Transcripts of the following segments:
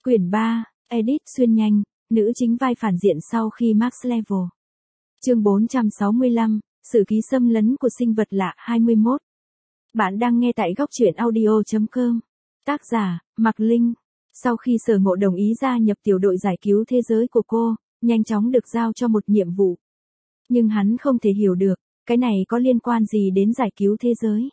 Quyển 3, Edit xuyên nhanh, nữ chính vai phản diện sau khi Max Level. Chương 465, Sử ký xâm lấn của sinh vật lạ 21. Bạn đang nghe tại góc truyện audio.com. Tác giả, Mạc Linh. Sau khi Sở Ngộ đồng ý gia nhập tiểu đội giải cứu thế giới của cô, nhanh chóng được giao cho một nhiệm vụ. Nhưng hắn không thể hiểu được, cái này có liên quan gì đến giải cứu thế giới.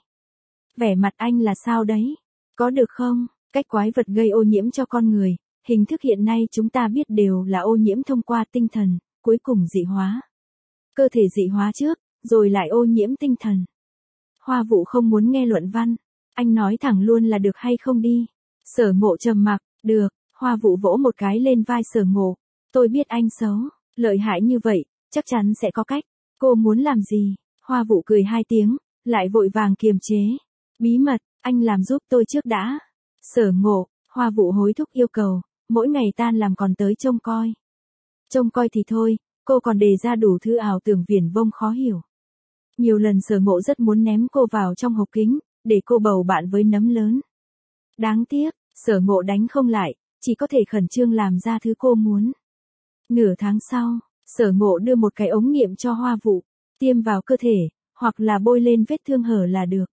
Vẻ mặt anh là sao đấy? Có được không? Cách quái vật gây ô nhiễm cho con người, hình thức hiện nay chúng ta biết đều là ô nhiễm thông qua tinh thần, cuối cùng dị hóa. Cơ thể dị hóa trước, rồi lại ô nhiễm tinh thần. Hoa Vũ không muốn nghe luận văn, anh nói thẳng luôn là được hay không đi. Sở Ngộ trầm mặc, được. Hoa Vũ vỗ một cái lên vai Sở Ngộ. Tôi biết anh xấu, lợi hại như vậy, chắc chắn sẽ có cách. Cô muốn làm gì? Hoa Vũ cười hai tiếng, lại vội vàng kiềm chế. Bí mật, anh làm giúp tôi trước đã. Sở Ngộ, Hoa Vũ hối thúc yêu cầu, mỗi ngày tan làm còn tới trông coi. Trông coi thì thôi, cô còn đề ra đủ thứ ảo tưởng viển vông khó hiểu. Nhiều lần Sở Ngộ rất muốn ném cô vào trong hộp kính, để cô bầu bạn với nấm lớn. Đáng tiếc, Sở Ngộ đánh không lại, chỉ có thể khẩn trương làm ra thứ cô muốn. Nửa tháng sau, Sở Ngộ đưa một cái ống nghiệm cho Hoa Vũ, tiêm vào cơ thể, hoặc là bôi lên vết thương hở là được.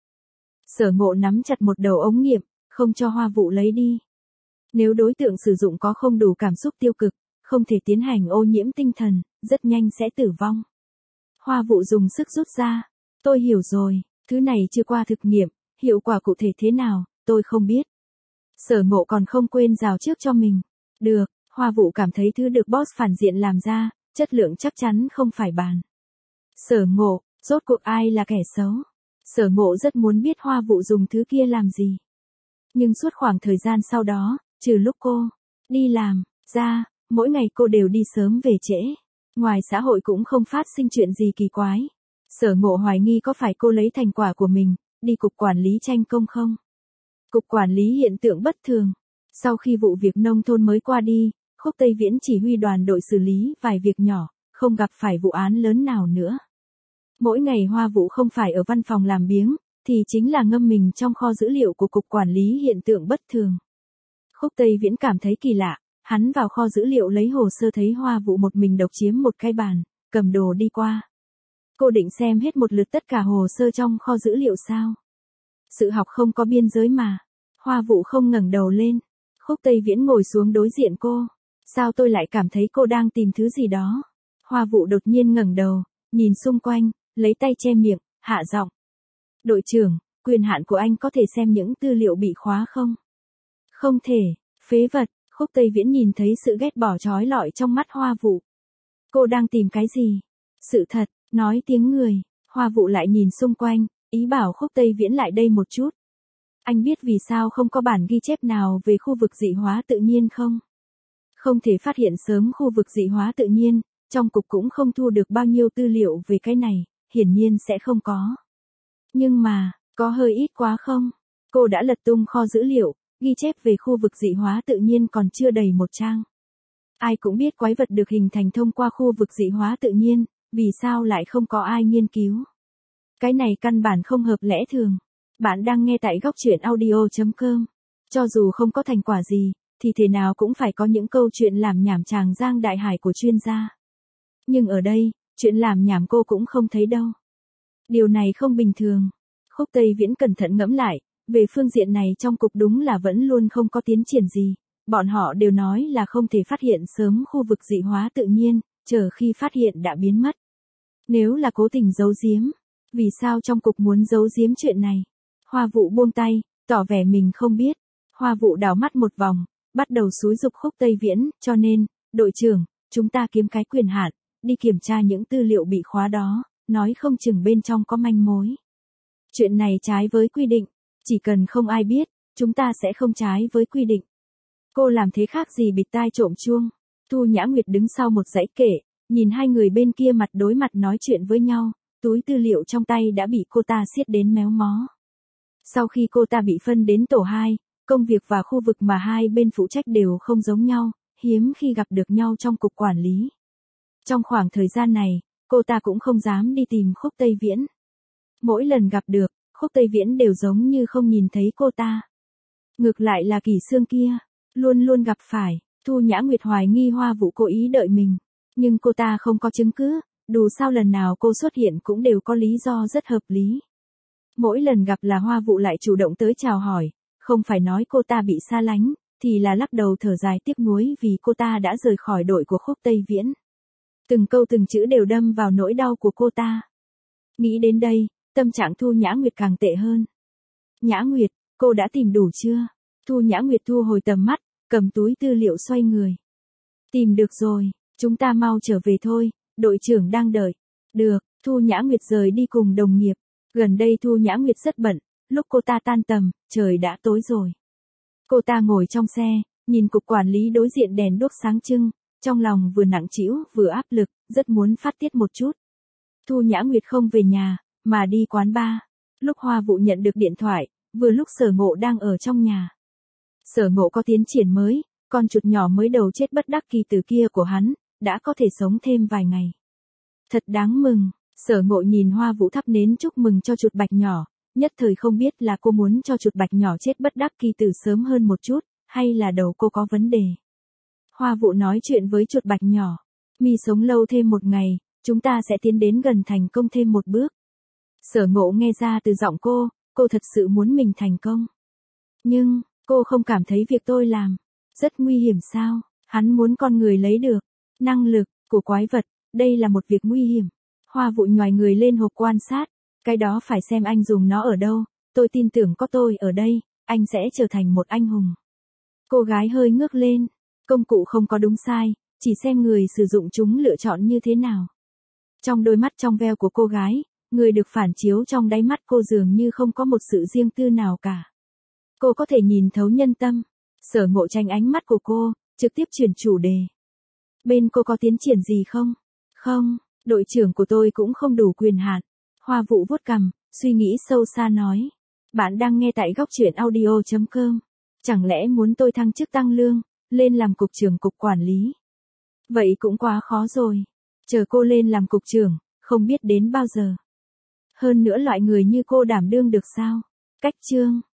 Sở Ngộ nắm chặt một đầu ống nghiệm, không cho Hoa Vũ lấy đi. Nếu đối tượng sử dụng có không đủ cảm xúc tiêu cực, không thể tiến hành ô nhiễm tinh thần, rất nhanh sẽ tử vong. Hoa Vũ dùng sức rút ra. Tôi hiểu rồi, thứ này chưa qua thực nghiệm, hiệu quả cụ thể thế nào, tôi không biết. Sở Ngộ còn không quên rào trước cho mình. Được, Hoa Vũ cảm thấy thứ được boss phản diện làm ra, chất lượng chắc chắn không phải bàn. Sở Ngộ, rốt cuộc ai là kẻ xấu? Sở Ngộ rất muốn biết Hoa Vũ dùng thứ kia làm gì. Nhưng suốt khoảng thời gian sau đó, trừ lúc cô đi làm ra, mỗi ngày cô đều đi sớm về trễ. Ngoài xã hội cũng không phát sinh chuyện gì kỳ quái. Sở Ngộ hoài nghi có phải cô lấy thành quả của mình, đi cục quản lý tranh công không? Cục quản lý hiện tượng bất thường. Sau khi vụ việc nông thôn mới qua đi, Khúc Tây Viễn chỉ huy đoàn đội xử lý vài việc nhỏ, không gặp phải vụ án lớn nào nữa. Mỗi ngày Hoa Vũ không phải ở văn phòng làm biếng, thì chính là ngâm mình trong kho dữ liệu của Cục Quản lý Hiện tượng Bất thường. Khúc Tây Viễn cảm thấy kỳ lạ, hắn vào kho dữ liệu lấy hồ sơ thấy Hoa Vũ một mình độc chiếm một cái bàn, cầm đồ đi qua. Cô định xem hết một lượt tất cả hồ sơ trong kho dữ liệu sao? Sự học không có biên giới mà. Hoa Vũ không ngẩng đầu lên. Khúc Tây Viễn ngồi xuống đối diện cô. Sao tôi lại cảm thấy cô đang tìm thứ gì đó? Hoa Vũ đột nhiên ngẩng đầu, nhìn xung quanh, lấy tay che miệng, hạ giọng. Đội trưởng, quyền hạn của anh có thể xem những tư liệu bị khóa không? Không thể, phế vật. Khúc Tây Viễn nhìn thấy sự ghét bỏ trói lọi trong mắt Hoa Vũ. Cô đang tìm cái gì? Sự thật, nói tiếng người. Hoa Vũ lại nhìn xung quanh, ý bảo Khúc Tây Viễn lại đây một chút. Anh biết vì sao không có bản ghi chép nào về khu vực dị hóa tự nhiên không? Không thể phát hiện sớm khu vực dị hóa tự nhiên, trong cục cũng không thu được bao nhiêu tư liệu về cái này, hiển nhiên sẽ không có. Nhưng mà, có hơi ít quá không? Cô đã lật tung kho dữ liệu, ghi chép về khu vực dị hóa tự nhiên còn chưa đầy một trang. Ai cũng biết quái vật được hình thành thông qua khu vực dị hóa tự nhiên, vì sao lại không có ai nghiên cứu? Cái này căn bản không hợp lẽ thường. Bạn đang nghe tại góc truyện audio.com. Cho dù không có thành quả gì, thì thế nào cũng phải có những câu chuyện làm nhảm tràng giang đại hải của chuyên gia. Nhưng ở đây, chuyện làm nhảm cô cũng không thấy đâu. Điều này không bình thường. Khúc Tây Viễn cẩn thận ngẫm lại, về phương diện này trong cục đúng là vẫn luôn không có tiến triển gì. Bọn họ đều nói là không thể phát hiện sớm khu vực dị hóa tự nhiên, chờ khi phát hiện đã biến mất. Nếu là cố tình giấu giếm, vì sao trong cục muốn giấu giếm chuyện này? Hoa Vũ buông tay, tỏ vẻ mình không biết. Hoa Vũ đảo mắt một vòng, bắt đầu xúi giục Khúc Tây Viễn, cho nên, đội trưởng, chúng ta kiếm cái quyền hạn, đi kiểm tra những tư liệu bị khóa đó, nói không chừng bên trong có manh mối. Chuyện này trái với quy định, chỉ cần không ai biết, chúng ta sẽ không trái với quy định. Cô làm thế khác gì bịt tai trộm chuông? Thu Nhã Nguyệt đứng sau một dãy kệ, nhìn hai người bên kia mặt đối mặt nói chuyện với nhau, túi tư liệu trong tay đã bị cô ta siết đến méo mó. Sau khi cô ta bị phân đến tổ 2, công việc và khu vực mà hai bên phụ trách đều không giống nhau, hiếm khi gặp được nhau trong cục quản lý. Trong khoảng thời gian này, cô ta cũng không dám đi tìm Khúc Tây Viễn. Mỗi lần gặp được, Khúc Tây Viễn đều giống như không nhìn thấy cô ta. Ngược lại là Kỳ Sương kia, Luôn luôn gặp phải, Thu Nhã Nguyệt hoài nghi Hoa Vũ cố ý đợi mình. Nhưng cô ta không có chứng cứ, dù sao lần nào cô xuất hiện cũng đều có lý do rất hợp lý. Mỗi lần gặp là Hoa Vũ lại chủ động tới chào hỏi, không phải nói cô ta bị xa lánh, thì là lắc đầu thở dài tiếc nuối vì cô ta đã rời khỏi đội của Khúc Tây Viễn. Từng câu từng chữ đều đâm vào nỗi đau của cô ta. Nghĩ đến đây, tâm trạng Thu Nhã Nguyệt càng tệ hơn. Nhã Nguyệt, cô đã tìm đủ chưa? Thu Nhã Nguyệt thu hồi tầm mắt, cầm túi tư liệu xoay người. Tìm được rồi, chúng ta mau trở về thôi, đội trưởng đang đợi. Được, Thu Nhã Nguyệt rời đi cùng đồng nghiệp. Gần đây Thu Nhã Nguyệt rất bận, lúc cô ta tan tầm, trời đã tối rồi. Cô ta ngồi trong xe, nhìn cục quản lý đối diện đèn đuốc sáng trưng, trong lòng vừa nặng trĩu vừa áp lực, rất muốn phát tiết một chút. Thu Nhã Nguyệt không về nhà, mà đi quán bar. Lúc Hoa Vũ nhận được điện thoại, vừa lúc Sở Ngộ đang ở trong nhà. Sở Ngộ có tiến triển mới, con chuột nhỏ mới đầu chết bất đắc kỳ tử kia của hắn, đã có thể sống thêm vài ngày. Thật đáng mừng, Sở Ngộ nhìn Hoa Vũ thắp nến chúc mừng cho chuột bạch nhỏ, nhất thời không biết là cô muốn cho chuột bạch nhỏ chết bất đắc kỳ tử sớm hơn một chút, hay là đầu cô có vấn đề. Hoa Vũ nói chuyện với chuột bạch nhỏ, mi sống lâu thêm một ngày, chúng ta sẽ tiến đến gần thành công thêm một bước. Sở Ngộ nghe ra từ giọng cô thật sự muốn mình thành công. Nhưng, cô không cảm thấy việc tôi làm rất nguy hiểm sao? Hắn muốn con người lấy được năng lực của quái vật, đây là một việc nguy hiểm. Hoa Vũ nhoài người lên hộp quan sát, cái đó phải xem anh dùng nó ở đâu, tôi tin tưởng có tôi ở đây, anh sẽ trở thành một anh hùng. Cô gái hơi ngước lên, công cụ không có đúng sai, chỉ xem người sử dụng chúng lựa chọn như thế nào. Trong đôi mắt trong veo của cô gái, người được phản chiếu trong đáy mắt cô dường như không có một sự riêng tư nào cả. Cô có thể nhìn thấu nhân tâm. Sở Ngộ tránh ánh mắt của cô, trực tiếp chuyển chủ đề. Bên cô có tiến triển gì không? Không, đội trưởng của tôi cũng không đủ quyền hạn. Hoa Vũ vuốt cằm, suy nghĩ sâu xa nói. Bạn đang nghe tại góc truyện audio.com. Chẳng lẽ muốn tôi thăng chức tăng lương, lên làm cục trưởng cục quản lý? Vậy cũng quá khó rồi. Chờ cô lên làm cục trưởng, không biết đến bao giờ. Hơn nữa loại người như cô đảm đương được sao? Cách chương